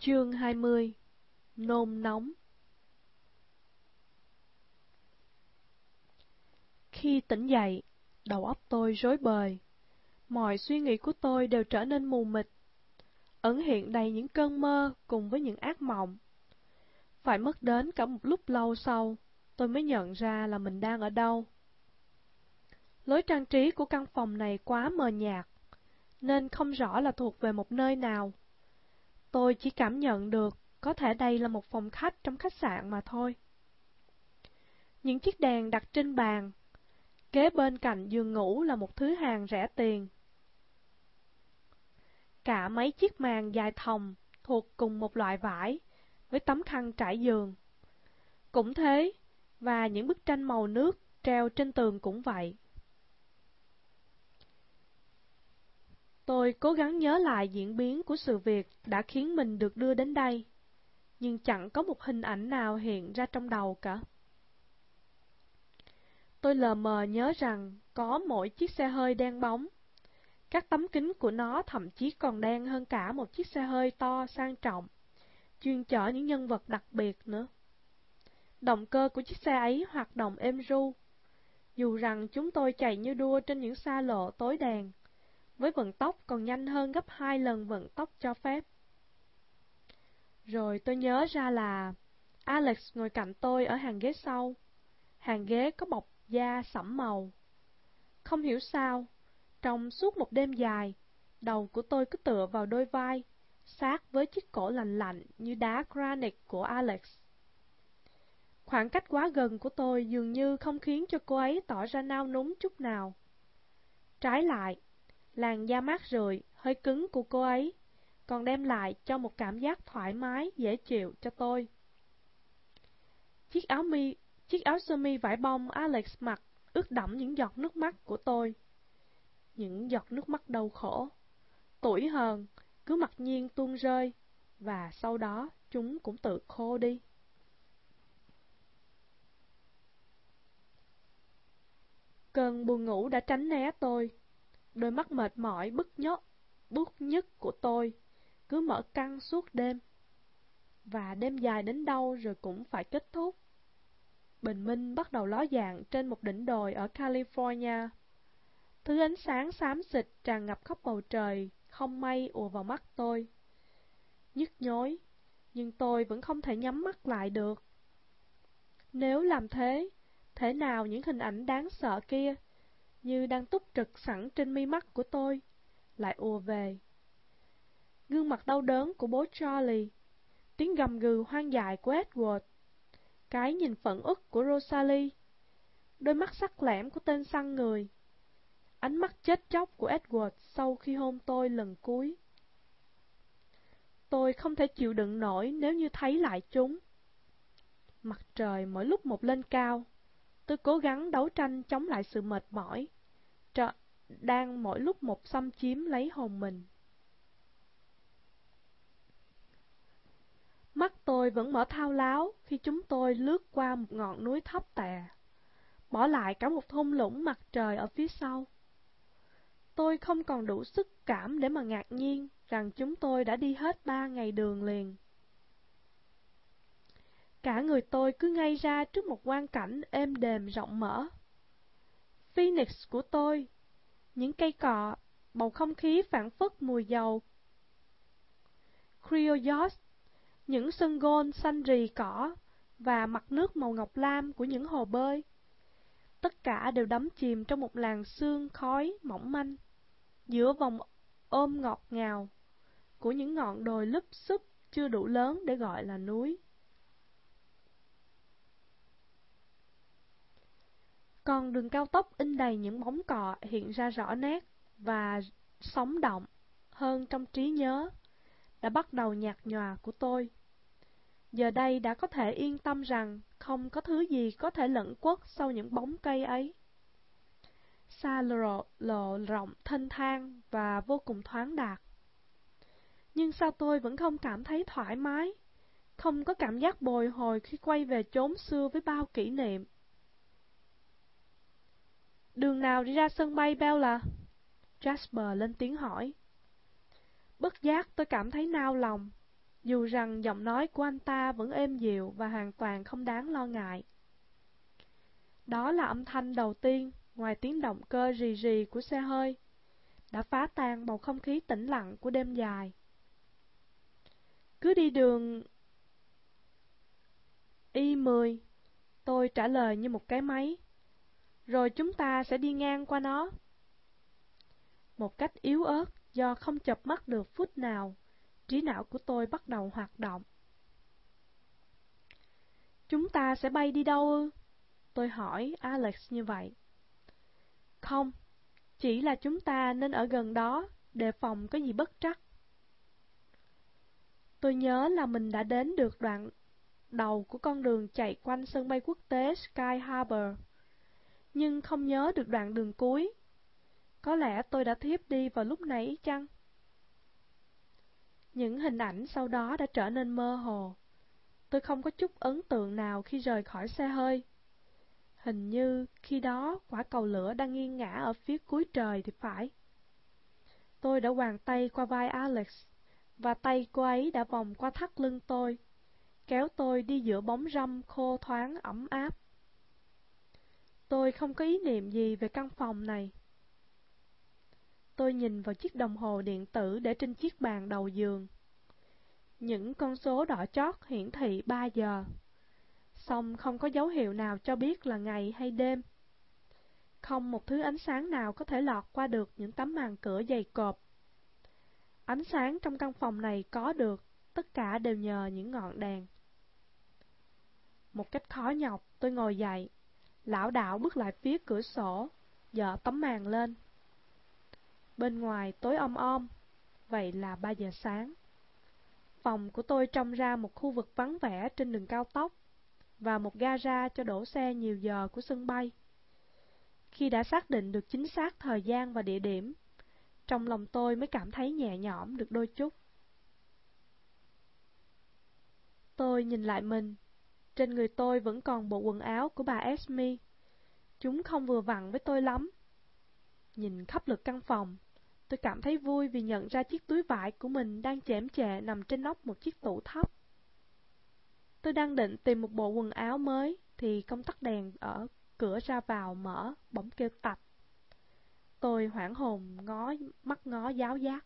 Chương 20. Nôn nóng. Khi tỉnh dậy, đầu óc tôi rối bời. Mọi suy nghĩ của tôi đều trở nên mù mịt, ẩn hiện đầy những cơn mơ cùng với những ác mộng. Phải mất đến cả một lúc lâu sau, tôi mới nhận ra là mình đang ở đâu. Lối trang trí của căn phòng này quá mờ nhạt, nên không rõ là thuộc về một nơi nào. Tôi chỉ cảm nhận được có thể đây là một phòng khách trong khách sạn mà thôi. Những chiếc đèn đặt trên bàn, kế bên cạnh giường ngủ là một thứ hàng rẻ tiền. Cả mấy chiếc màn dài thòng thuộc cùng một loại vải, với tấm khăn trải giường. Cũng thế, và những bức tranh màu nước treo trên tường cũng vậy. Tôi cố gắng nhớ lại diễn biến của sự việc đã khiến mình được đưa đến đây, nhưng chẳng có một hình ảnh nào hiện ra trong đầu cả. Tôi lờ mờ nhớ rằng có mỗi chiếc xe hơi đen bóng. Các tấm kính của nó thậm chí còn đen hơn cả một chiếc xe hơi to sang trọng, chuyên chở những nhân vật đặc biệt nữa. Động cơ của chiếc xe ấy hoạt động êm ru, dù rằng chúng tôi chạy như đua trên những xa lộ tối đèn, với vận tốc còn nhanh hơn gấp 2 lần vận tốc cho phép. Rồi tôi nhớ ra là Alex ngồi cạnh tôi ở hàng ghế sau. Hàng ghế có bọc da sẫm màu. Không hiểu sao, trong suốt một đêm dài, đầu của tôi cứ tựa vào đôi vai, sát với chiếc cổ lạnh lạnh như đá granite của Alex. Khoảng cách quá gần của tôi dường như không khiến cho cô ấy tỏ ra nao núng chút nào. Trái lại, làn da mát rượi, hơi cứng của cô ấy còn đem lại cho một cảm giác thoải mái, dễ chịu cho tôi. Chiếc áo sơ mi vải bông Alex mặc ướt đẫm những giọt nước mắt của tôi. Những giọt nước mắt đau khổ, tủi hờn, cứ mặc nhiên tuôn rơi, và sau đó chúng cũng tự khô đi. Cơn buồn ngủ đã tránh né tôi. Đôi mắt mệt mỏi buốt nhức của tôi cứ mở căng suốt đêm. Và đêm dài đến đâu rồi cũng phải kết thúc. Bình minh bắt đầu ló dạng trên một đỉnh đồi ở California. Thứ ánh sáng xám xịt tràn ngập khắp bầu trời, không mây ùa vào mắt tôi. Nhức nhối, nhưng tôi vẫn không thể nhắm mắt lại được. Nếu làm thế, thể nào những hình ảnh đáng sợ kia, như đang túc trực sẵn trên mi mắt của tôi, lại ùa về. Gương mặt đau đớn của bố Charlie, tiếng gầm gừ hoang dại của Edward, cái nhìn phẫn uất của Rosalie, đôi mắt sắc lẻm của tên săn người, ánh mắt chết chóc của Edward sau khi hôn tôi lần cuối. Tôi không thể chịu đựng nổi nếu như thấy lại chúng. Mặt trời mỗi lúc một lên cao, tôi cố gắng đấu tranh chống lại sự mệt mỏi, đang mỗi lúc một xâm chiếm lấy hồn mình. Mắt tôi vẫn mở thao láo khi chúng tôi lướt qua một ngọn núi thấp tè, bỏ lại cả một thung lũng mặt trời ở phía sau. Tôi không còn đủ sức cảm để mà ngạc nhiên rằng chúng tôi đã đi hết 3 ngày đường liền. Cả người tôi cứ ngây ra trước một quang cảnh êm đềm rộng mở. Phoenix của tôi, những cây cọ, bầu không khí phảng phất mùi dầu Criollos, những sân gôn xanh rì cỏ và mặt nước màu ngọc lam của những hồ bơi. Tất cả đều đắm chìm trong một làn sương khói mỏng manh, giữa vòng ôm ngọt ngào của những ngọn đồi lúp xúp chưa đủ lớn để gọi là núi. Còn đường cao tốc in đầy những bóng cọ hiện ra rõ nét và sống động hơn trong trí nhớ đã bắt đầu nhạt nhòa của tôi. Giờ đây đã có thể yên tâm rằng không có thứ gì có thể lẩn quất sau những bóng cây ấy. Xa lộ rộng thênh thang và vô cùng thoáng đạt. Nhưng sao tôi vẫn không cảm thấy thoải mái, không có cảm giác bồi hồi khi quay về chốn xưa với bao kỷ niệm. Đường nào đi ra sân bay Bella? Jasper lên tiếng hỏi. Bất giác tôi cảm thấy nao lòng. dù rằng giọng nói của anh ta vẫn êm dịu và hoàn toàn không đáng lo ngại. Đó là âm thanh đầu tiên, ngoài tiếng động cơ rì rì của xe hơi, đã phá tan bầu không khí tĩnh lặng của đêm dài. Cứ đi đường Y10, tôi trả lời như một cái máy. Rồi chúng ta sẽ đi ngang qua nó. Một cách yếu ớt, do không chợp mắt được phút nào, trí não của tôi bắt đầu hoạt động. Chúng ta sẽ bay đi đâu ư? Tôi hỏi Alex như vậy. Không, chỉ là chúng ta nên ở gần đó, đề phòng có gì bất trắc. Tôi nhớ là mình đã đến được đoạn đầu của con đường chạy quanh sân bay quốc tế Sky Harbor, nhưng không nhớ được đoạn đường cuối. Có lẽ tôi đã thiếp đi vào lúc nãy chăng? Những hình ảnh sau đó đã trở nên mơ hồ. Tôi không có chút ấn tượng nào khi rời khỏi xe hơi. Hình như khi đó quả cầu lửa đang nghiêng ngả ở phía cuối trời thì phải. Tôi đã quàng tay qua vai Alex, và tay cô ấy đã vòng qua thắt lưng tôi, kéo tôi đi giữa bóng râm khô thoáng ẩm áp. Tôi không có ý niệm gì về căn phòng này. Tôi nhìn vào chiếc đồng hồ điện tử để trên chiếc bàn đầu giường. Những con số đỏ chót hiển thị 3 giờ, song không có dấu hiệu nào cho biết là ngày hay đêm. Không một thứ ánh sáng nào có thể lọt qua được những tấm màn cửa dày cộp. Ánh sáng trong căn phòng này có được, tất cả đều nhờ những ngọn đèn. Một cách khó nhọc, tôi ngồi dậy, lảo đảo bước lại phía cửa sổ, dỡ tấm màn lên. Bên ngoài tối om, vậy là 3 giờ sáng. Phòng của tôi trông ra một khu vực vắng vẻ trên đường cao tốc, và một gara cho đổ xe nhiều giờ của sân bay. Khi đã xác định được chính xác thời gian và địa điểm, trong lòng tôi mới cảm thấy nhẹ nhõm được đôi chút. Tôi nhìn lại mình. Trên người tôi vẫn còn bộ quần áo của bà Esme. Chúng không vừa vặn với tôi lắm. Nhìn khắp lượt căn phòng, tôi cảm thấy vui vì nhận ra chiếc túi vải của mình đang chễm chệ nằm trên nóc một chiếc tủ thấp. Tôi đang định tìm một bộ quần áo mới, thì công tắc đèn ở cửa ra vào mở, bỗng kêu tạch. Tôi hoảng hồn mắt ngó giáo giác.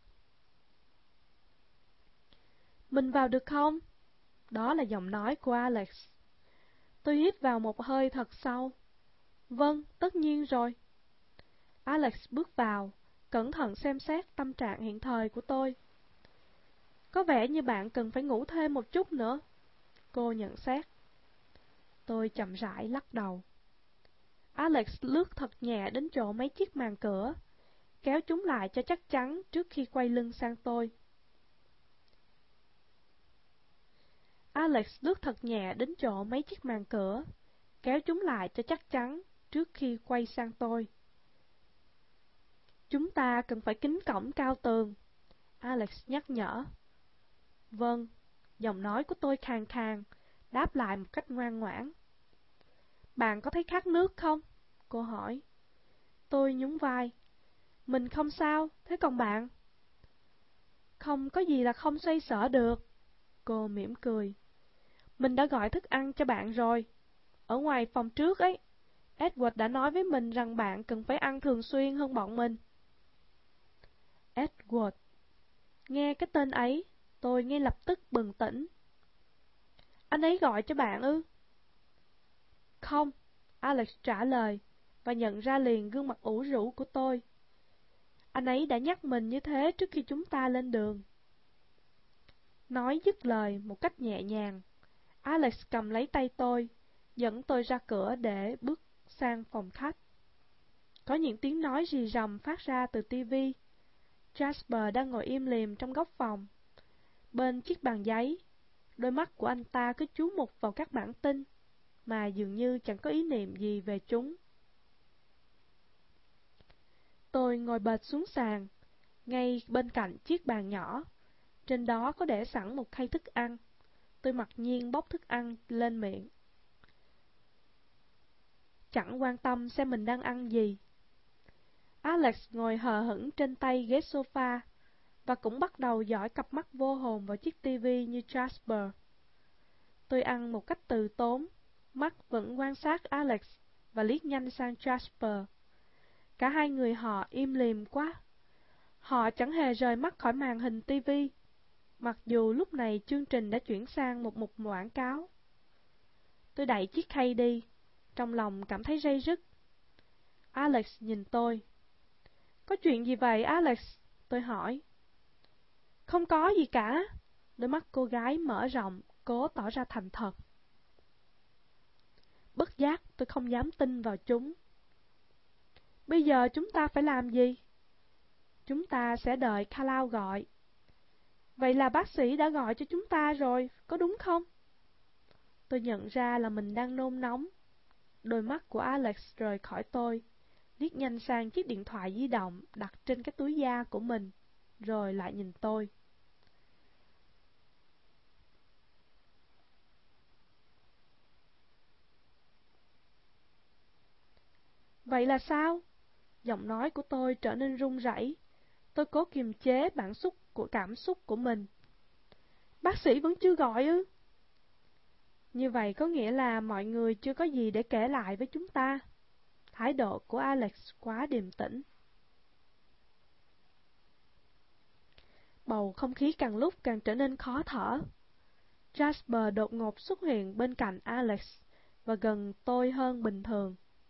Mình vào được không? Đó là giọng nói của Alex. Tôi hít vào một hơi thật sâu. Vâng, tất nhiên rồi. Alex bước vào, cẩn thận xem xét tâm trạng hiện thời của tôi. Có vẻ như bạn cần phải ngủ thêm một chút nữa, cô nhận xét. Tôi chậm rãi lắc đầu. Alex lướt thật nhẹ đến chỗ mấy chiếc màn cửa, kéo chúng lại cho chắc chắn trước khi quay lưng sang tôi. Alex lướt thật nhẹ đến chỗ mấy chiếc màn cửa, kéo chúng lại cho chắc chắn trước khi quay sang tôi. Chúng ta cần phải kín cổng cao tường, Alex nhắc nhở. Vâng, giọng nói của tôi khàn khàn, đáp lại một cách ngoan ngoãn. Bạn có thấy khát nước không? Cô hỏi. Tôi nhún vai. Mình không sao, thế còn bạn? Không có gì là không xoay sở được. Cô mỉm cười. Mình đã gọi thức ăn cho bạn rồi. Ở ngoài phòng trước ấy, Edward đã nói với mình rằng bạn cần phải ăn thường xuyên hơn bọn mình. Edward. Nghe cái tên ấy, tôi ngay lập tức bừng tỉnh. Anh ấy gọi cho bạn ư? Không, Alex trả lời, và nhận ra liền gương mặt ủ rũ của tôi. Anh ấy đã nhắc mình như thế trước khi chúng ta lên đường. Nói dứt lời một cách nhẹ nhàng, Alex cầm lấy tay tôi, dẫn tôi ra cửa để bước sang phòng khách. Có những tiếng nói rì rầm phát ra từ tivi. Jasper đang ngồi im lìm trong góc phòng. Bên chiếc bàn giấy, đôi mắt của anh ta cứ chú mục vào các bản tin, mà dường như chẳng có ý niệm gì về chúng. Tôi ngồi bệt xuống sàn, ngay bên cạnh chiếc bàn nhỏ. Trên đó có để sẵn một khay thức ăn. Tôi mặc nhiên bốc thức ăn lên miệng, chẳng quan tâm xem mình đang ăn gì. Alex ngồi hờ hững trên tay ghế sofa, và cũng bắt đầu dõi cặp mắt vô hồn vào chiếc tivi như Jasper. Tôi ăn một cách từ tốn, mắt vẫn quan sát Alex và liếc nhanh sang Jasper. Cả hai người họ im lìm quá. Họ chẳng hề rời mắt khỏi màn hình tivi, mặc dù lúc này chương trình đã chuyển sang một mục quảng cáo. Tôi đẩy chiếc khay đi, trong lòng cảm thấy ray rứt. Alex nhìn tôi. Có chuyện gì vậy Alex? Tôi hỏi. Không có gì cả. Đôi mắt cô gái mở rộng, cố tỏ ra thành thật. Bất giác tôi không dám tin vào chúng. Bây giờ chúng ta phải làm gì? Chúng ta sẽ đợi Carlau gọi. Vậy là bác sĩ đã gọi cho chúng ta rồi, có đúng không? Tôi nhận ra là mình đang nôn nóng. Đôi mắt của Alex rời khỏi tôi, liếc nhanh sang chiếc điện thoại di động đặt trên cái túi da của mình, rồi lại nhìn tôi. Vậy là sao? Giọng nói của tôi trở nên run rẩy. Tôi cố kiềm chế cảm xúc của mình. Bác sĩ vẫn chưa gọi ư? Như vậy có nghĩa là mọi người chưa có gì để kể lại với chúng ta. Thái độ của Alex quá điềm tĩnh. Bầu không khí càng lúc càng trở nên khó thở. Jasper đột ngột xuất hiện bên cạnh Alex và gần tôi hơn bình thường.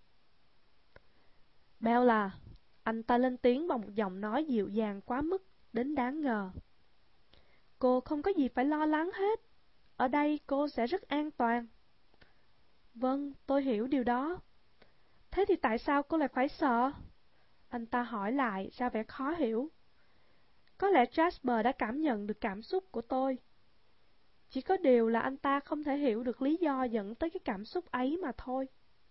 Bella, anh ta lên tiếng bằng một giọng nói dịu dàng quá mức đến đáng ngờ. Cô không có gì phải lo lắng hết. Ở đây cô sẽ rất an toàn. Vâng, tôi hiểu điều đó. Thế thì tại sao cô lại phải sợ? Anh ta hỏi lại ra vẻ khó hiểu. Có lẽ Jasper đã cảm nhận được cảm xúc của tôi. Chỉ có điều là anh ta không thể hiểu được lý do dẫn tới cái cảm xúc ấy mà thôi.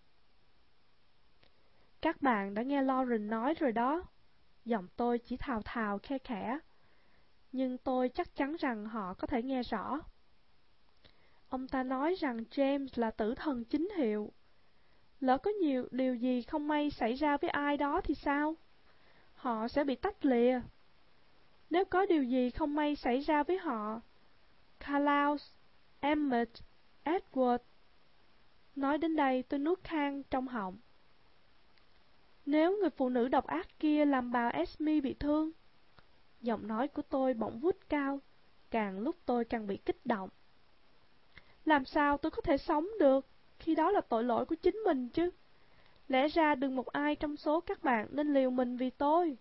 Các bạn đã nghe Lauren nói rồi đó. Giọng tôi chỉ thào thào khe khẽ, nhưng tôi chắc chắn rằng họ có thể nghe rõ. Ông ta nói rằng James là tử thần chính hiệu. Lỡ có điều gì không may xảy ra với ai đó thì sao? Họ sẽ bị tách lìa. Nếu có điều gì không may xảy ra với họ, Carlau, Emmett, Edward. Nói đến đây tôi nuốt khan trong họng. Nếu người phụ nữ độc ác kia làm bà Esme bị thương. Giọng nói của tôi bỗng vút cao, càng lúc tôi càng bị kích động. Làm sao tôi có thể sống được, khi đó là tội lỗi của chính mình chứ. Lẽ ra đừng một ai trong số các bạn nên liều mình vì tôi.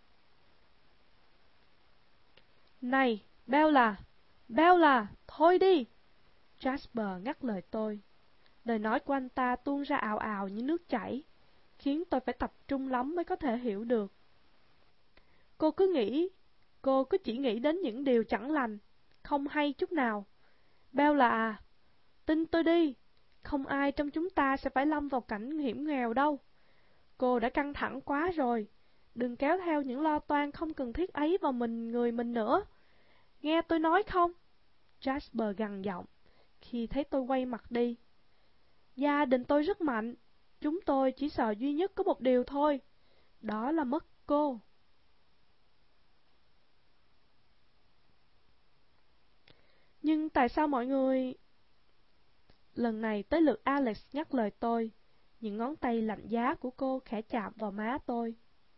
Này, Bella, thôi đi! Jasper ngắt lời tôi. Lời nói của anh ta tuôn ra ào ào như nước chảy, khiến tôi phải tập trung lắm mới có thể hiểu được. Cô cứ chỉ nghĩ đến những điều chẳng lành, không hay chút nào. Bella à, tin tôi đi, không ai trong chúng ta sẽ phải lâm vào cảnh hiểm nghèo đâu. Cô đã căng thẳng quá rồi, đừng kéo theo những lo toan không cần thiết ấy vào người mình nữa. Nghe tôi nói không? Jasper gằn giọng, khi thấy tôi quay mặt đi. Gia đình tôi rất mạnh, chúng tôi chỉ sợ duy nhất có một điều thôi, đó là mất cô. Nhưng tại sao mọi người... Lần này tới lượt Alex nhắc lời tôi, những ngón tay lạnh giá của cô khẽ chạm vào má tôi.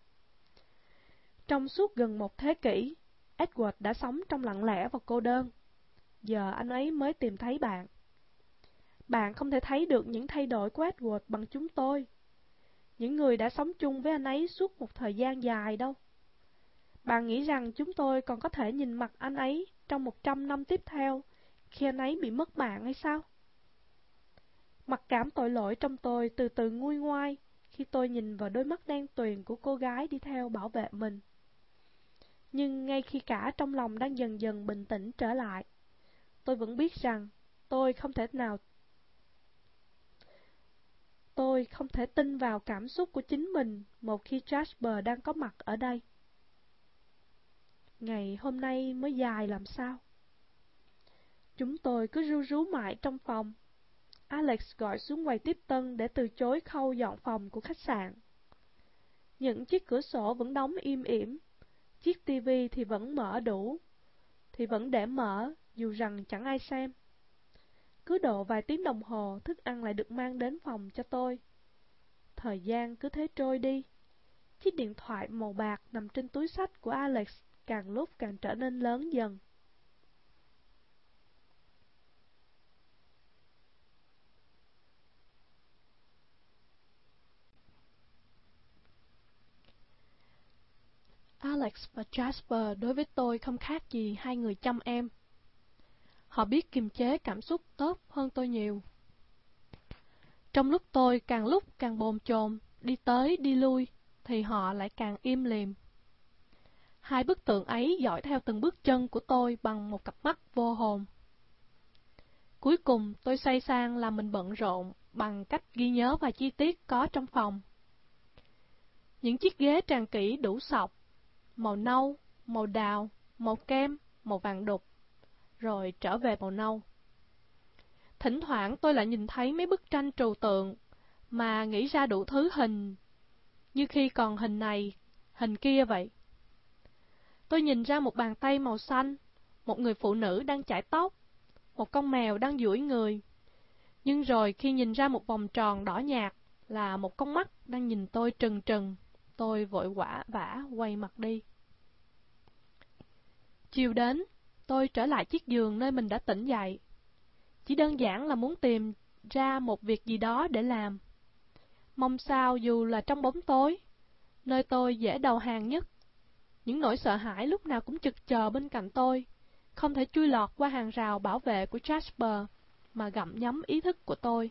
Trong suốt gần một thế kỷ, Edward đã sống trong lặng lẽ và cô đơn. Giờ anh ấy mới tìm thấy bạn. Bạn không thể thấy được những thay đổi của Edward bằng chúng tôi, những người đã sống chung với anh ấy suốt một thời gian dài đâu. Bạn nghĩ rằng chúng tôi còn có thể nhìn mặt anh ấy trong 100 năm tiếp theo khi anh ấy bị mất mạng hay sao? Mặc cảm tội lỗi trong tôi từ từ nguôi ngoai khi tôi nhìn vào đôi mắt đen tuyền của cô gái đi theo bảo vệ mình. Nhưng ngay khi cả trong lòng đang dần dần bình tĩnh trở lại, tôi vẫn biết rằng tôi không thể tin vào cảm xúc của chính mình một khi Jasper đang có mặt ở đây. Ngày hôm nay mới dài làm sao? Chúng tôi cứ ru rú mãi trong phòng. Alex gọi xuống quầy tiếp tân để từ chối khâu dọn phòng của khách sạn. Những chiếc cửa sổ vẫn đóng im ỉm, Chiếc tivi thì vẫn mở đủ, thì vẫn để mở, dù rằng chẳng ai xem. Cứ độ vài tiếng đồng hồ, thức ăn lại được mang đến phòng cho tôi. Thời gian cứ thế trôi đi. Chiếc điện thoại màu bạc nằm trên túi xách của Alex càng lúc càng trở nên lớn dần. Alex và Jasper đối với tôi không khác gì hai người chăm em. Họ biết kiềm chế cảm xúc tốt hơn tôi nhiều. Trong lúc tôi càng lúc càng bồn chồn, đi tới đi lui, thì họ lại càng im lìm. Hai bức tượng ấy dõi theo từng bước chân của tôi bằng một cặp mắt vô hồn. Cuối cùng tôi xoay sang làm mình bận rộn bằng cách ghi nhớ vài chi tiết có trong phòng. Những chiếc ghế tràn kỹ đủ sọc, màu nâu, màu đào, màu kem, màu vàng đục, rồi trở về màu nâu. Thỉnh thoảng tôi lại nhìn thấy mấy bức tranh trừu tượng mà nghĩ ra đủ thứ hình, như khi còn hình này, hình kia vậy. Tôi nhìn ra một bàn tay màu xanh, một người phụ nữ đang chải tóc, một con mèo đang duỗi người. Nhưng rồi khi nhìn ra một vòng tròn đỏ nhạt là một con mắt đang nhìn tôi trừng trừng, tôi vội vã quay mặt đi. Chiều đến, tôi trở lại chiếc giường nơi mình đã tỉnh dậy. Chỉ đơn giản là muốn tìm ra một việc gì đó để làm. Mong sao dù là trong bóng tối, nơi tôi dễ đầu hàng nhất, những nỗi sợ hãi lúc nào cũng chực chờ bên cạnh tôi, không thể chui lọt qua hàng rào bảo vệ của Jasper mà gặm nhấm ý thức của tôi.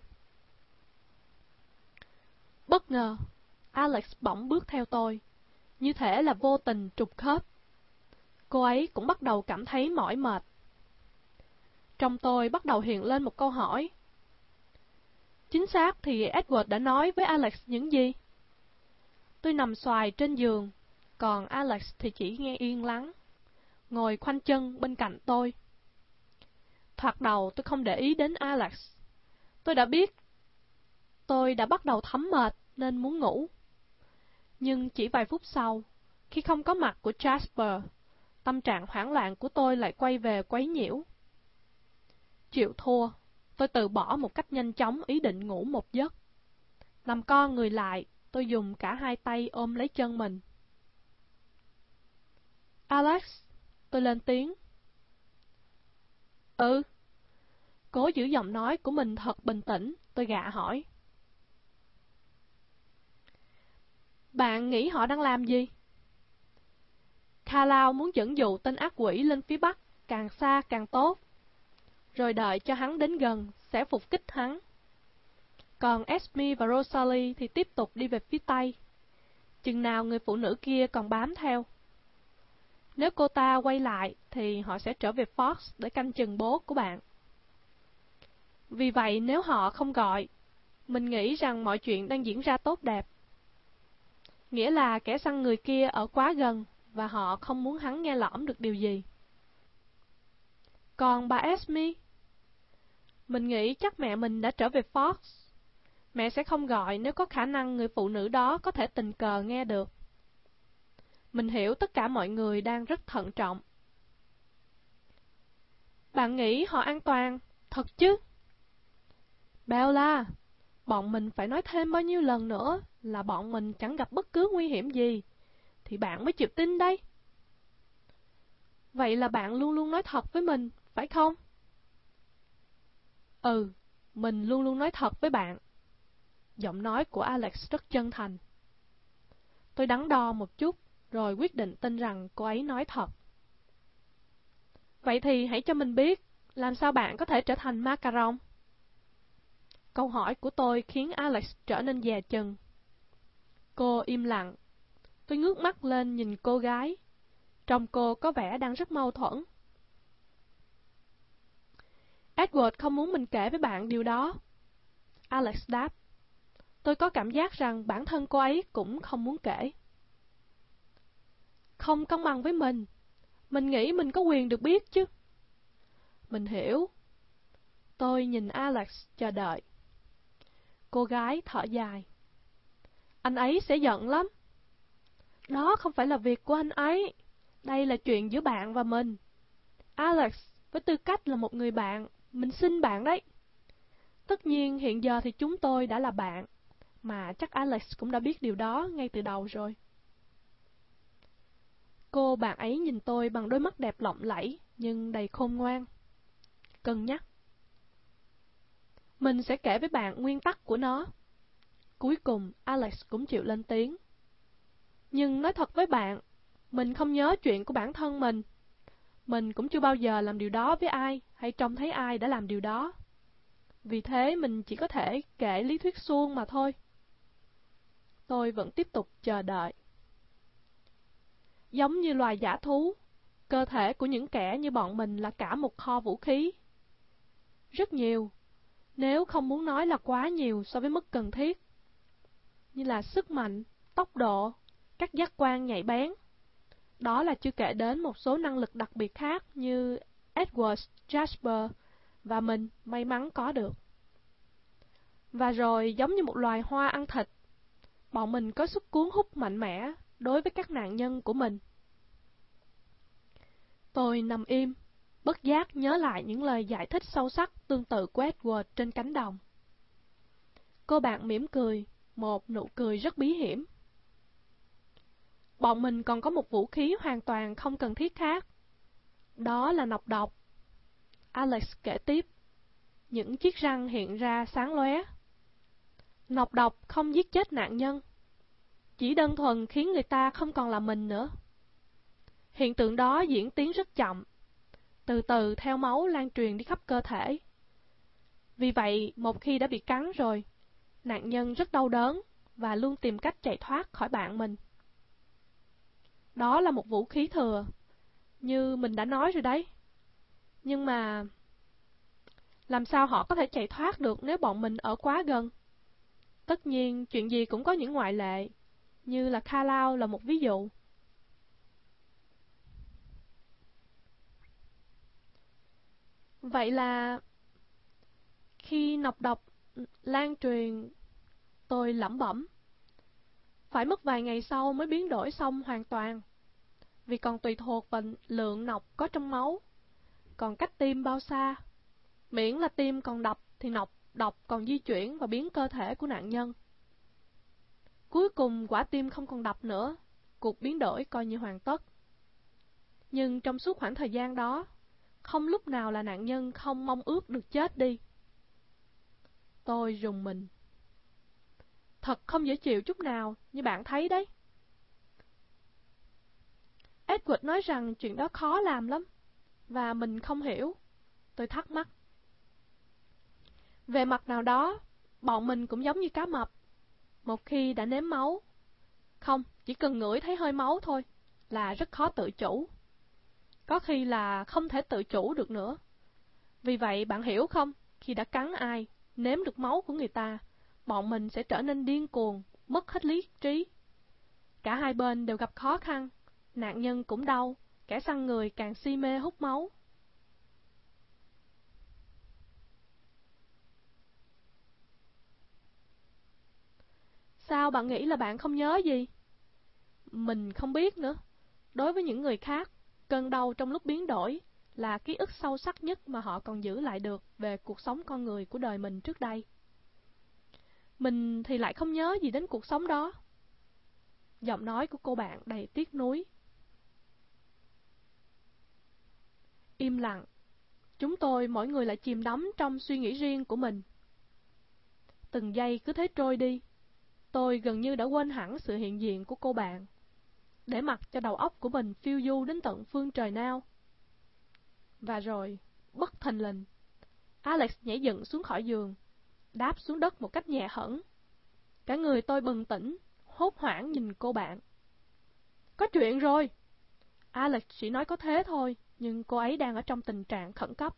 Bất ngờ, Alex bỗng bước theo tôi, như thể là vô tình trục khớp. Cô ấy cũng bắt đầu cảm thấy mỏi mệt. Trong tôi bắt đầu hiện lên một câu hỏi. Chính xác thì Edward đã nói với Alex những gì? Tôi nằm xoài trên giường, còn Alex thì chỉ nghe yên lắng, ngồi khoanh chân bên cạnh tôi. Thoạt đầu tôi không để ý đến Alex. Tôi đã biết tôi đã bắt đầu thấm mệt nên muốn ngủ. Nhưng chỉ vài phút sau, khi không có mặt của Jasper, tâm trạng hoảng loạn của tôi lại quay về quấy nhiễu. Chịu thua, tôi từ bỏ một cách nhanh chóng ý định ngủ một giấc. Nằm co người lại, tôi dùng cả hai tay ôm lấy chân mình. Alex, tôi lên tiếng. Ừ. Cố giữ giọng nói của mình thật bình tĩnh, tôi gạ hỏi. Bạn nghĩ họ đang làm gì? Carlisle muốn dẫn dụ tên ác quỷ lên phía bắc, càng xa càng tốt. Rồi đợi cho hắn đến gần, sẽ phục kích hắn. Còn Esme và Rosalie thì tiếp tục đi về phía tây, chừng nào người phụ nữ kia còn bám theo. Nếu cô ta quay lại, thì họ sẽ trở về Fox để canh chừng bố của bạn. Vì vậy nếu họ không gọi, mình nghĩ rằng mọi chuyện đang diễn ra tốt đẹp. Nghĩa là kẻ săn người kia ở quá gần, và họ không muốn hắn nghe lỏm được điều gì. Còn bà Esme? Mình nghĩ chắc mẹ mình đã trở về Fox. Mẹ sẽ không gọi nếu có khả năng người phụ nữ đó có thể tình cờ nghe được. Mình hiểu tất cả mọi người đang rất thận trọng. Bạn nghĩ họ an toàn, thật chứ? Bella, bọn mình phải nói thêm bao nhiêu lần nữa là bọn mình chẳng gặp bất cứ nguy hiểm gì, thì bạn mới chịu tin đây. Vậy là bạn luôn luôn nói thật với mình, phải không? Ừ, mình luôn luôn nói thật với bạn. Giọng nói của Alex rất chân thành. Tôi đắn đo một chút, rồi quyết định tin rằng cô ấy nói thật. Vậy thì hãy cho mình biết, làm sao bạn có thể trở thành macaron? Câu hỏi của tôi khiến Alex trở nên dè chừng. Cô im lặng. Tôi ngước mắt lên nhìn cô gái. Trông cô có vẻ đang rất mâu thuẫn. Edward không muốn mình kể với bạn điều đó. Alex đáp. Tôi có cảm giác rằng bản thân cô ấy cũng không muốn kể. Không công bằng với mình. Mình nghĩ mình có quyền được biết chứ. Mình hiểu. Tôi nhìn Alex chờ đợi. Cô gái thở dài. Anh ấy sẽ giận lắm. Đó không phải là việc của anh ấy. Đây là chuyện giữa bạn và mình. Alex, với tư cách là một người bạn, mình xin bạn đấy. Tất nhiên hiện giờ thì chúng tôi đã là bạn, mà chắc Alex cũng đã biết điều đó ngay từ đầu rồi. Cô bạn ấy nhìn tôi bằng đôi mắt đẹp lộng lẫy, nhưng đầy khôn ngoan. Cân nhắc. Mình sẽ kể với bạn nguyên tắc của nó. Cuối cùng, Alex cũng chịu lên tiếng. Nhưng nói thật với bạn, mình không nhớ chuyện của bản thân mình. Mình cũng chưa bao giờ làm điều đó với ai, hay trông thấy ai đã làm điều đó. Vì thế mình chỉ có thể kể lý thuyết suông mà thôi. Tôi vẫn tiếp tục chờ đợi. Giống như loài dã thú, cơ thể của những kẻ như bọn mình là cả một kho vũ khí. Rất nhiều, nếu không muốn nói là quá nhiều so với mức cần thiết. Như là sức mạnh, tốc độ, các giác quan nhạy bén. Đó là chưa kể đến một số năng lực đặc biệt khác như Edward Jasper và mình may mắn có được. Và rồi giống như một loài hoa ăn thịt, bọn mình có sức cuốn hút mạnh mẽ đối với các nạn nhân của mình. Tôi nằm im, bất giác nhớ lại những lời giải thích sâu sắc tương tự của Edward trên cánh đồng. Cô bạn mỉm cười, một nụ cười rất bí hiểm. Bọn mình còn có một vũ khí hoàn toàn không cần thiết khác. Đó là nọc độc. Alex kể tiếp. Những chiếc răng hiện ra sáng lóe. Nọc độc không giết chết nạn nhân, chỉ đơn thuần khiến người ta không còn là mình nữa. Hiện tượng đó diễn tiến rất chậm, từ từ theo máu lan truyền đi khắp cơ thể. Vì vậy, một khi đã bị cắn rồi, nạn nhân rất đau đớn và luôn tìm cách chạy thoát khỏi bạn mình. Đó là một vũ khí thừa, như mình đã nói rồi đấy. Nhưng mà làm sao họ có thể chạy thoát được nếu bọn mình ở quá gần? Tất nhiên, chuyện gì cũng có những ngoại lệ, như là Carlisle là một ví dụ. Vậy là khi nọc độc lan truyền, tôi lẩm bẩm, phải mất vài ngày sau mới biến đổi xong hoàn toàn, vì còn tùy thuộc vào lượng nọc có trong máu, còn cách tim bao xa. Miễn là tim còn đập thì nọc độc còn di chuyển và biến cơ thể của nạn nhân. Cuối cùng quả tim không còn đập nữa, cuộc biến đổi coi như hoàn tất. Nhưng trong suốt khoảng thời gian đó, không lúc nào là nạn nhân không mong ước được chết đi. Tôi rùng mình. Thật không dễ chịu chút nào, như bạn thấy đấy. Edward nói rằng chuyện đó khó làm lắm, và mình không hiểu. Tôi thắc mắc. Về mặt nào đó, bọn mình cũng giống như cá mập. Một khi đã nếm máu, không, chỉ cần ngửi thấy hơi máu thôi, là rất khó tự chủ. Có khi là không thể tự chủ được nữa. Vì vậy bạn hiểu không, khi đã cắn ai, nếm được máu của người ta, bọn mình sẽ trở nên điên cuồng, mất hết lý trí. Cả hai bên đều gặp khó khăn, nạn nhân cũng đau, kẻ săn người càng si mê hút máu. Sao bạn nghĩ là bạn không nhớ gì? Mình không biết nữa. Đối với những người khác, cơn đau trong lúc biến đổi là ký ức sâu sắc nhất mà họ còn giữ lại được về cuộc sống con người của đời mình trước đây. Mình thì lại không nhớ gì đến cuộc sống đó. Giọng nói của cô bạn đầy tiếc nuối. Im lặng. Chúng tôi mỗi người lại chìm đắm trong suy nghĩ riêng của mình. Từng giây cứ thế trôi đi. Tôi gần như đã quên hẳn sự hiện diện của cô bạn, để mặc cho đầu óc của mình phiêu du đến tận phương trời nào. Và rồi, bất thình lình, Alex nhảy dựng xuống khỏi giường, đáp xuống đất một cách nhẹ hẫng. Cả người tôi bừng tỉnh, hốt hoảng nhìn cô bạn. Có chuyện rồi! Alex chỉ nói có thế thôi, nhưng cô ấy đang ở trong tình trạng khẩn cấp.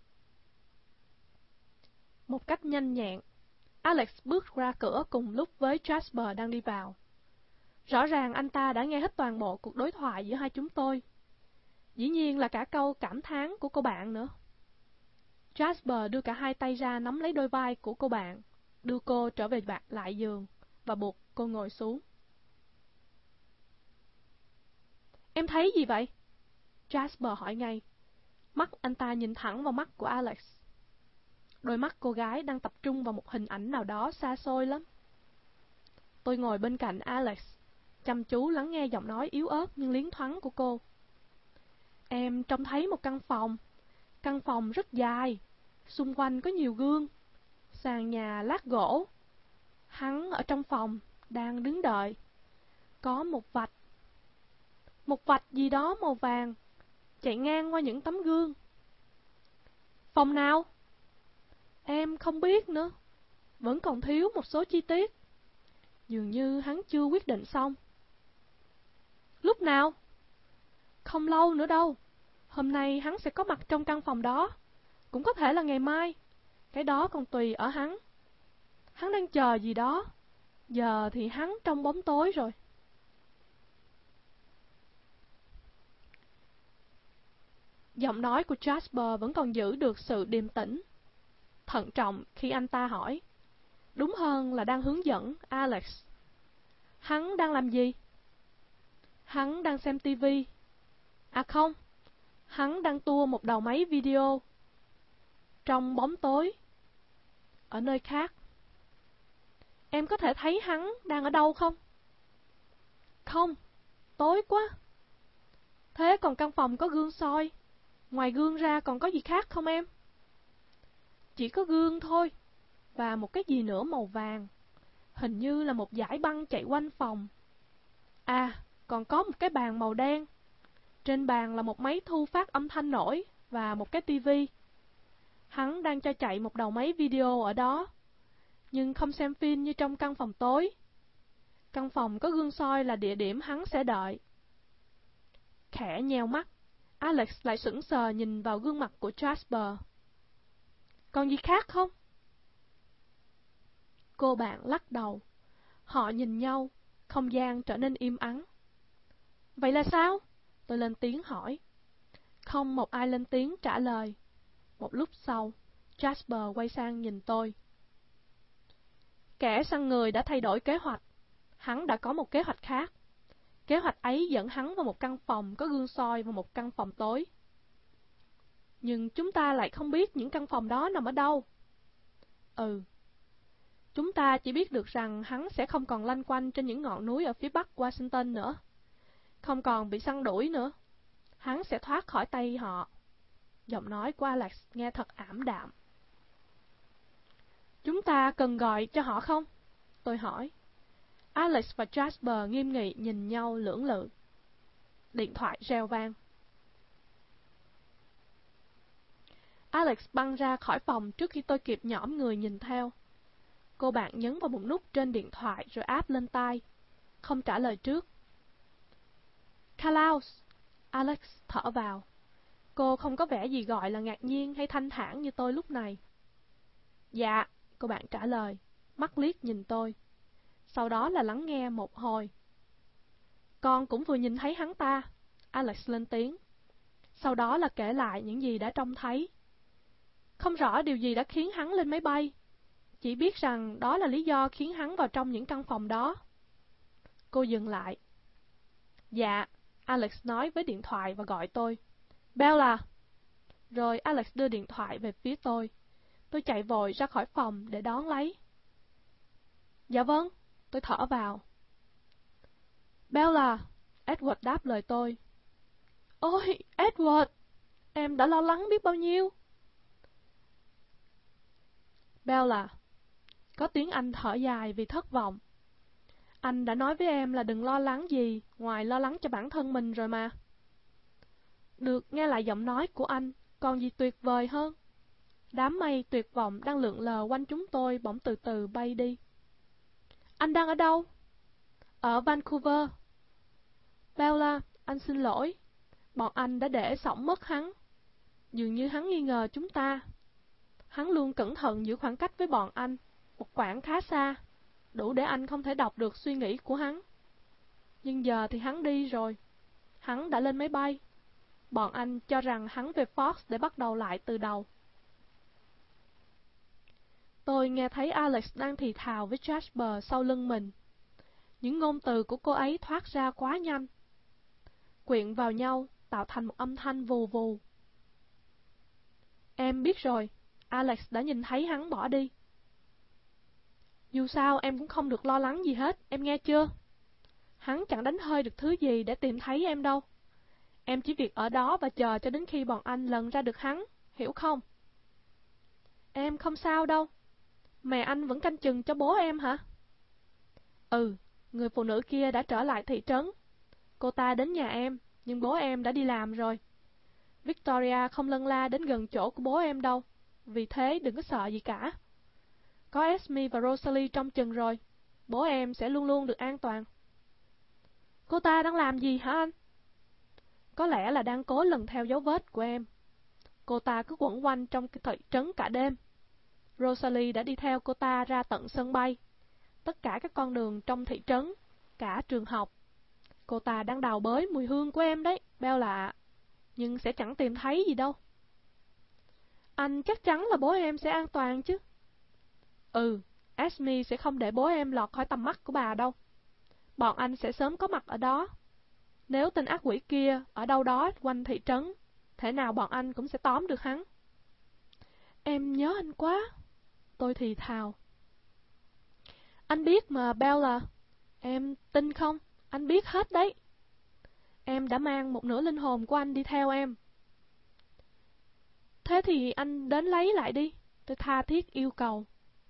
Một cách nhanh nhẹn, Alex bước ra cửa cùng lúc với Jasper đang đi vào. Rõ ràng anh ta đã nghe hết toàn bộ cuộc đối thoại giữa hai chúng tôi. Dĩ nhiên là cả câu cảm thán của cô bạn nữa. Jasper đưa cả hai tay ra nắm lấy đôi vai của cô bạn, đưa cô trở về lại giường và buộc cô ngồi xuống. Em thấy gì vậy? Jasper hỏi ngay. Mắt anh ta nhìn thẳng vào mắt của Alex. Đôi mắt cô gái đang tập trung vào một hình ảnh nào đó xa xôi lắm. Tôi ngồi bên cạnh Alex, chăm chú lắng nghe giọng nói yếu ớt nhưng liến thoáng của cô. Em trông thấy một căn phòng rất dài, xung quanh có nhiều gương, sàn nhà lát gỗ. Hắn ở trong phòng, đang đứng đợi. Có một vạch gì đó màu vàng, chạy ngang qua những tấm gương. Phòng nào? Em không biết nữa, vẫn còn thiếu một số chi tiết. Dường như hắn chưa quyết định xong. Lúc nào? Không lâu nữa đâu. Hôm nay hắn sẽ có mặt trong căn phòng đó. Cũng có thể là ngày mai. Cái đó còn tùy ở hắn. Hắn đang chờ gì đó. Giờ thì hắn trong bóng tối rồi. Giọng nói của Jasper vẫn còn giữ được sự điềm tĩnh, thận trọng khi anh ta hỏi. Đúng hơn là đang hướng dẫn Alex. Hắn đang làm gì? Hắn đang xem tivi. À không, hắn đang tua một đầu máy video. Trong bóng tối. Ở nơi khác. Em có thể thấy hắn đang ở đâu không? Không, tối quá. Thế còn căn phòng có gương soi, ngoài gương ra còn có gì khác không em? Chỉ có gương thôi, và một cái gì nữa màu vàng. Hình như là một dải băng chạy quanh phòng. À, còn có một cái bàn màu đen. Trên bàn là một máy thu phát âm thanh nổi và một cái tivi. Hắn đang cho chạy một đầu máy video ở đó, nhưng không xem phim như trong căn phòng tối. Căn phòng có gương soi là địa điểm hắn sẽ đợi. Khẽ nheo mắt, Alex lại sững sờ nhìn vào gương mặt của Jasper. Còn gì khác không? Cô bạn lắc đầu. Họ nhìn nhau, không gian trở nên im ắng. Vậy là sao? Tôi lên tiếng hỏi. Không một ai lên tiếng trả lời. Một lúc sau, Jasper quay sang nhìn tôi. Kẻ săn người đã thay đổi kế hoạch. Hắn đã có một kế hoạch khác. Kế hoạch ấy dẫn hắn vào một căn phòng có gương soi và một căn phòng tối. Nhưng chúng ta lại không biết những căn phòng đó nằm ở đâu. Chúng ta chỉ biết được rằng hắn sẽ không còn lanh quanh trên những ngọn núi ở phía bắc Washington nữa. Không còn bị săn đuổi nữa. Hắn sẽ thoát khỏi tay họ. Giọng nói của Alex nghe thật ảm đạm. Chúng ta cần gọi cho họ không? Tôi hỏi. Alex và Jasper nghiêm nghị nhìn nhau lưỡng lự. Điện thoại reo vang. Alex băng ra khỏi phòng trước khi tôi kịp nhõm người nhìn theo. Cô bạn nhấn vào một nút trên điện thoại rồi áp lên tai. Không trả lời trước. Klaus! Alex thở vào. Cô không có vẻ gì gọi là ngạc nhiên hay thanh thản như tôi lúc này. Dạ, cô bạn trả lời, mắt liếc nhìn tôi. Sau đó là lắng nghe một hồi. Con cũng vừa nhìn thấy hắn ta, Alex lên tiếng. Sau đó là kể lại những gì đã trông thấy. Không rõ điều gì đã khiến hắn lên máy bay. Chỉ biết rằng đó là lý do khiến hắn vào trong những căn phòng đó. Cô dừng lại. Dạ, Alex nói với điện thoại và gọi tôi. Bella! Rồi Alex đưa điện thoại về phía tôi. Tôi chạy vội ra khỏi phòng để đón lấy. Dạ vâng, tôi thở vào. Bella! Edward đáp lời tôi. Ôi, Edward! Em đã lo lắng biết bao nhiêu. Bella! Có tiếng anh thở dài vì thất vọng. Anh đã nói với em là đừng lo lắng gì ngoài lo lắng cho bản thân mình rồi mà. Được nghe lại giọng nói của anh, còn gì tuyệt vời hơn. Đám mây tuyệt vọng đang lượn lờ quanh chúng tôi bỗng từ từ bay đi. Anh đang ở đâu? Ở Vancouver. Bella, anh xin lỗi. Bọn anh đã để sõng mất hắn. Dường như hắn nghi ngờ chúng ta. Hắn luôn cẩn thận giữ khoảng cách với bọn anh, một quãng khá xa, đủ để anh không thể đọc được suy nghĩ của hắn. Nhưng giờ thì hắn đi rồi. Hắn đã lên máy bay. Bọn anh cho rằng hắn về Fox để bắt đầu lại từ đầu. Tôi nghe thấy Alex đang thì thào với Jasper sau lưng mình. Những ngôn từ của cô ấy thoát ra quá nhanh. quyện vào nhau, tạo thành một âm thanh vù vù. Em biết rồi, Alex đã nhìn thấy hắn bỏ đi. Dù sao em cũng không được lo lắng gì hết, em nghe chưa? Hắn chẳng đánh hơi được thứ gì để tìm thấy em đâu. Em chỉ việc ở đó và chờ cho đến khi bọn anh lần ra được hắn, hiểu không? Em không sao đâu. Mẹ anh vẫn canh chừng cho bố em hả? Ừ, người phụ nữ kia đã trở lại thị trấn. Cô ta đến nhà em, nhưng bố em đã đi làm rồi. Victoria không lân la đến gần chỗ của bố em đâu, vì thế đừng có sợ gì cả. Có Esme và Rosalie trong chừng rồi, bố em sẽ luôn luôn được an toàn. Cô ta đang làm gì hả anh? Có lẽ là đang cố lần theo dấu vết của em. Cô ta cứ quẩn quanh trong cái thị trấn cả đêm. Rosalie đã đi theo cô ta ra tận sân bay, tất cả các con đường trong thị trấn, cả trường học. Cô ta đang đào bới mùi hương của em đấy, Bella, nhưng sẽ chẳng tìm thấy gì đâu. Anh chắc chắn là bố em sẽ an toàn chứ? Ừ, Esme sẽ không để bố em lọt khỏi tầm mắt của bà đâu. Bọn anh sẽ sớm có mặt ở đó. Nếu tên ác quỷ kia ở đâu đó quanh thị trấn, thể nào bọn anh cũng sẽ tóm được hắn. Em nhớ anh quá, tôi thì thào. Anh biết mà, Bella. Em tin không? Anh biết hết đấy. Em đã mang một nửa linh hồn của anh đi theo em. Thế thì anh đến lấy lại đi, tôi tha thiết yêu cầu.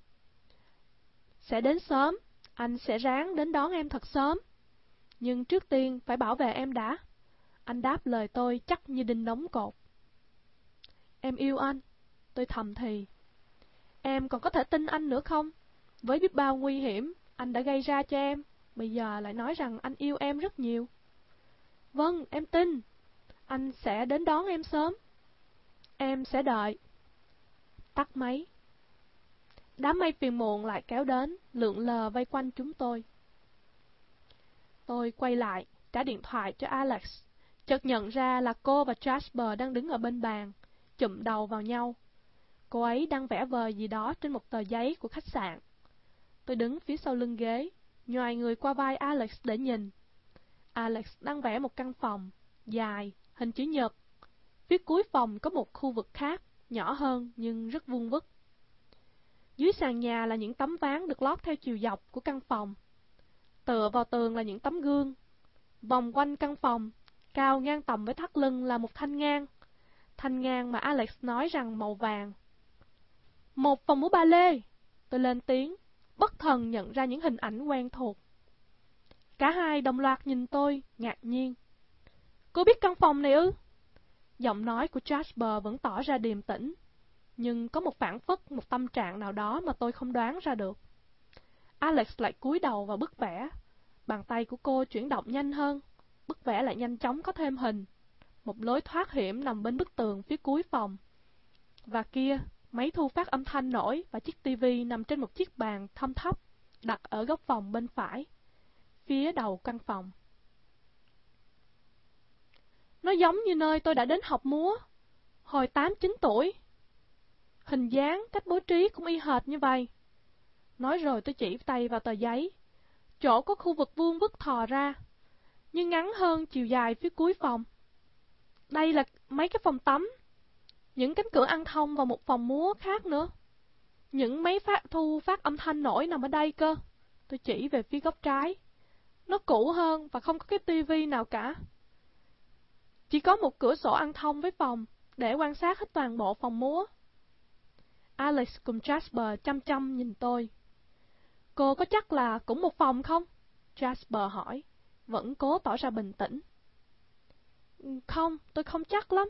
Sẽ đến sớm, anh sẽ ráng đến đón em thật sớm. Nhưng trước tiên phải bảo vệ em đã. Anh đáp lời tôi chắc như đinh đóng cột. Em yêu anh, tôi thầm thì. Em còn có thể tin anh nữa không? Với biết bao nguy hiểm anh đã gây ra cho em, bây giờ lại nói rằng anh yêu em rất nhiều. Vâng, em tin. Anh sẽ đến đón em sớm. Em sẽ đợi. Tắt máy. Đám mây phiền muộn lại kéo đến, lượn lờ vây quanh chúng tôi. Tôi quay lại, trả điện thoại cho Alex, chợt nhận ra là cô và Jasper đang đứng ở bên bàn, chụm đầu vào nhau. Cô ấy đang vẽ vời gì đó trên một tờ giấy của khách sạn. Tôi đứng phía sau lưng ghế, nhoài người qua vai Alex để nhìn. Alex đang vẽ một căn phòng, dài, hình chữ nhật. Phía cuối phòng có một khu vực khác, nhỏ hơn nhưng rất vuông vức. Dưới sàn nhà là những tấm ván được lót theo chiều dọc của căn phòng. Tựa vào tường là những tấm gương. Vòng quanh căn phòng, cao ngang tầm với thắt lưng là một thanh ngang. Thanh ngang mà Alex nói rằng màu vàng. Một phòng múa ba lê! Tôi lên tiếng, bất thần nhận ra những hình ảnh quen thuộc. Cả hai đồng loạt nhìn tôi, ngạc nhiên. Cô biết căn phòng này ư? Giọng nói của Jasper vẫn tỏ ra điềm tĩnh, nhưng có một phảng phất, một tâm trạng nào đó mà tôi không đoán ra được. Alex lại cúi đầu vào bức vẽ. Bàn tay của cô chuyển động nhanh hơn, bức vẽ lại nhanh chóng có thêm hình. Một lối thoát hiểm nằm bên bức tường phía cuối phòng. Và kia, máy thu phát âm thanh nổi và chiếc tivi nằm trên một chiếc bàn thâm thấp, đặt ở góc phòng bên phải, phía đầu căn phòng. Nó giống như nơi tôi đã đến học múa, hồi 8-9 tuổi. Hình dáng, cách bố trí cũng y hệt như vậy. Nói rồi tôi chỉ tay vào tờ giấy, chỗ có khu vực vuông vức thò ra, nhưng ngắn hơn chiều dài phía cuối phòng. Đây là mấy cái phòng tắm, những cánh cửa ăn thông và một phòng múa khác nữa. Những máy thu phát âm thanh nổi nằm ở đây cơ. Tôi chỉ về phía góc trái. Nó cũ hơn và không có cái tivi nào cả. Chỉ có một cửa sổ ăn thông với phòng, để quan sát hết toàn bộ phòng múa. Alex cùng Jasper chăm chăm nhìn tôi. Cô có chắc là cũng một phòng không? Jasper hỏi, vẫn cố tỏ ra bình tĩnh. Không, tôi không chắc lắm.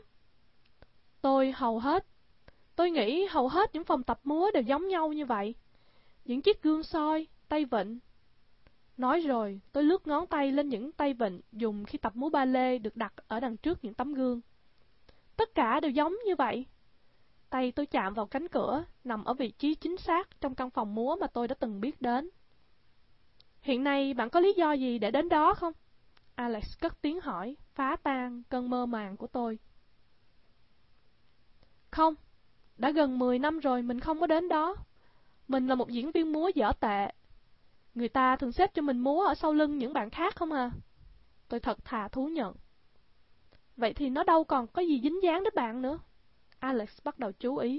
Tôi nghĩ hầu hết những phòng tập múa đều giống nhau như vậy. Những chiếc gương soi, tay vịn. Nói rồi, tôi lướt ngón tay lên những tay vịn dùng khi tập múa ba lê được đặt ở đằng trước những tấm gương. Tất cả đều giống như vậy. Tay tôi chạm vào cánh cửa, nằm ở vị trí chính xác trong căn phòng múa mà tôi đã từng biết đến. Hiện nay bạn có lý do gì để đến đó không? Alex cất tiếng hỏi, phá tan cơn mơ màng của tôi. Không, đã gần 10 năm rồi mình không có đến đó. Mình là một diễn viên múa dở tệ. Người ta thường xếp cho mình múa ở sau lưng những bạn khác không à? Tôi thật thà thú nhận. Vậy thì nó đâu còn có gì dính dáng đến bạn nữa. Alex bắt đầu chú ý.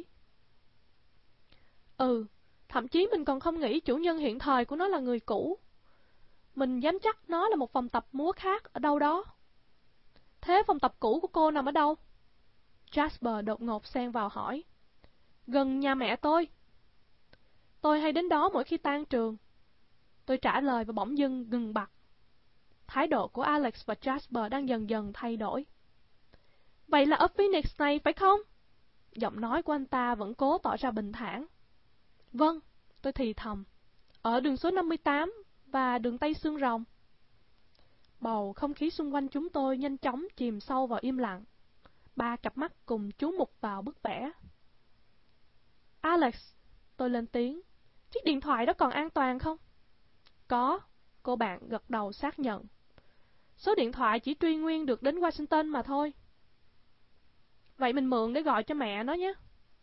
Thậm chí mình còn không nghĩ chủ nhân hiện thời của nó là người cũ. Mình dám chắc nó là một phòng tập múa khác ở đâu đó. Thế phòng tập cũ của cô nằm ở đâu? Jasper đột ngột xen vào hỏi. Gần nhà mẹ tôi. Tôi hay đến đó mỗi khi tan trường. Tôi trả lời và bỗng dưng ngừng bặt. Thái độ của Alex và Jasper đang dần dần thay đổi. Vậy là ở Phoenix này phải không? Giọng nói của anh ta vẫn cố tỏ ra bình thản. Vâng, tôi thì thầm. Ở đường số 58 và đường Tây Xương Rồng. Bầu không khí xung quanh chúng tôi nhanh chóng chìm sâu vào im lặng. Ba cặp mắt cùng chú mục vào bức vẽ. Alex, tôi lên tiếng. Chiếc điện thoại đó còn an toàn không? Có, cô bạn gật đầu xác nhận. Số điện thoại chỉ truy nguyên được đến Washington mà thôi. Vậy mình mượn để gọi cho mẹ nó nhé.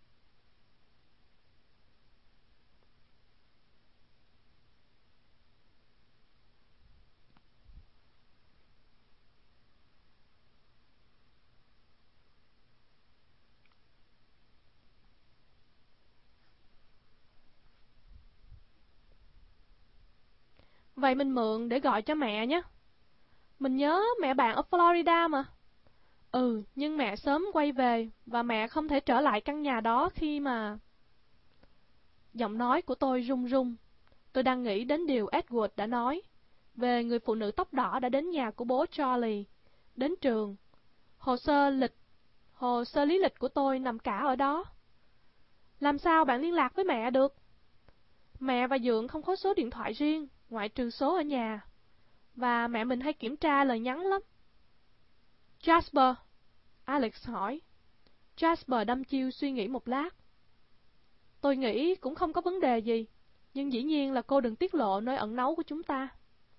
Vậy mình mượn để gọi cho mẹ nhé. Mình nhớ mẹ bạn ở Florida mà. Nhưng mẹ sớm quay về và mẹ không thể trở lại căn nhà đó khi mà... Giọng nói của tôi run run. Tôi đang nghĩ đến điều Edward đã nói về người phụ nữ tóc đỏ đã đến nhà của bố Charlie, đến trường. Hồ sơ lý lịch của tôi nằm cả ở đó. Làm sao bạn liên lạc với mẹ được? Mẹ và Dượng không có số điện thoại riêng, ngoại trừ số ở nhà. Và mẹ mình hay kiểm tra lời nhắn lắm. Jasper, Alex hỏi. Jasper đăm chiêu suy nghĩ một lát. Tôi nghĩ cũng không có vấn đề gì, nhưng dĩ nhiên là cô đừng tiết lộ nơi ẩn náu của chúng ta.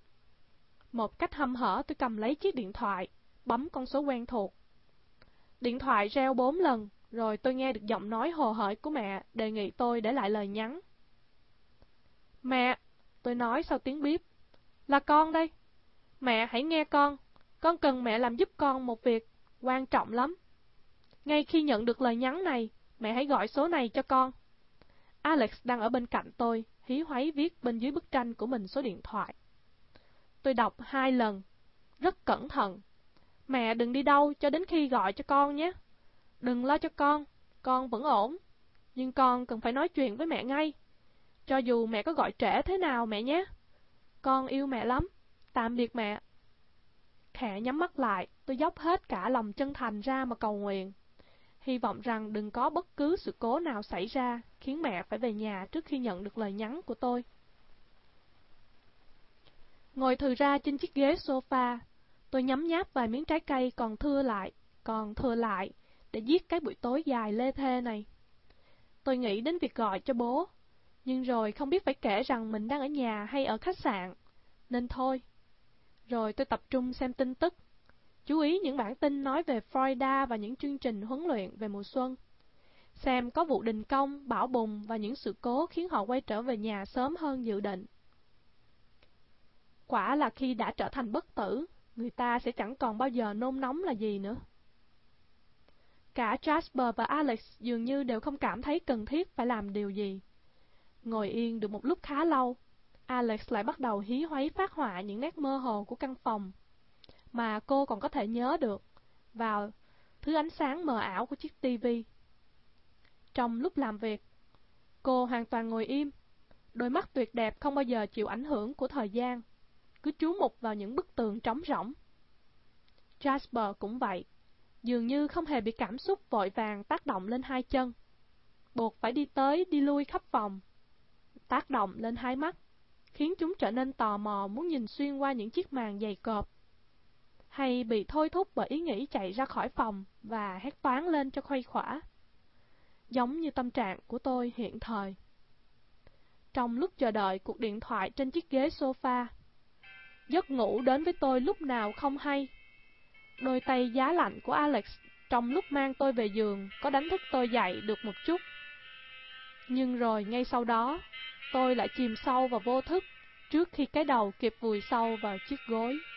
Một cách hăm hở tôi cầm lấy chiếc điện thoại, bấm con số quen thuộc. Điện thoại reo 4 lần, rồi tôi nghe được giọng nói hồ hởi của mẹ đề nghị tôi để lại lời nhắn. Mẹ, tôi nói sau tiếng bíp, là con đây. Mẹ hãy nghe con cần mẹ làm giúp con một việc quan trọng lắm. Ngay khi nhận được lời nhắn này, mẹ hãy gọi số này cho con. Alex đang ở bên cạnh tôi, hí hoáy viết bên dưới bức tranh của mình số điện thoại. Tôi đọc 2 lần, rất cẩn thận. Mẹ đừng đi đâu cho đến khi gọi cho con nhé. Đừng lo cho con vẫn ổn. Nhưng con cần phải nói chuyện với mẹ ngay. Cho dù mẹ có gọi trễ thế nào mẹ nhé. Con yêu mẹ lắm. Tạm biệt mẹ. Khẽ nhắm mắt lại, tôi dốc hết cả lòng chân thành ra mà cầu nguyện. Hy vọng rằng đừng có bất cứ sự cố nào xảy ra khiến mẹ phải về nhà trước khi nhận được lời nhắn của tôi. Ngồi thừ ra trên chiếc ghế sofa, tôi nhấm nháp vài miếng trái cây còn thừa lại để giết cái buổi tối dài lê thê này. Tôi nghĩ đến việc gọi cho bố, nhưng rồi không biết phải kể rằng mình đang ở nhà hay ở khách sạn, nên thôi. Rồi tôi tập trung xem tin tức, chú ý những bản tin nói về Florida và những chương trình huấn luyện về mùa xuân. Xem có vụ đình công, bão bùng và những sự cố khiến họ quay trở về nhà sớm hơn dự định. Quả là khi đã trở thành bất tử, người ta sẽ chẳng còn bao giờ nôn nóng là gì nữa. Cả Jasper và Alex dường như đều không cảm thấy cần thiết phải làm điều gì. Ngồi yên được một lúc khá lâu, Alex lại bắt đầu hí hoáy phác họa những nét mơ hồ của căn phòng, mà cô còn có thể nhớ được, vào thứ ánh sáng mờ ảo của chiếc tivi. Trong lúc làm việc, cô hoàn toàn ngồi im, đôi mắt tuyệt đẹp không bao giờ chịu ảnh hưởng của thời gian, cứ chú mục vào những bức tường trống rỗng. Jasper cũng vậy, dường như không hề bị cảm xúc vội vàng tác động lên hai chân, buộc phải đi tới đi lui khắp phòng, tác động lên hai mắt, khiến chúng trở nên tò mò muốn nhìn xuyên qua những chiếc màn dày cộp, hay bị thôi thúc bởi ý nghĩ chạy ra khỏi phòng và hét toáng lên cho khuây khỏa, giống như tâm trạng của tôi hiện thời. Trong lúc chờ đợi cuộc điện thoại trên chiếc ghế sofa, giấc ngủ đến với tôi lúc nào không hay. Đôi tay giá lạnh của Alex trong lúc mang tôi về giường có đánh thức tôi dậy được một chút. Nhưng rồi ngay sau đó, tôi lại chìm sâu vào vô thức trước khi cái đầu kịp vùi sâu vào chiếc gối.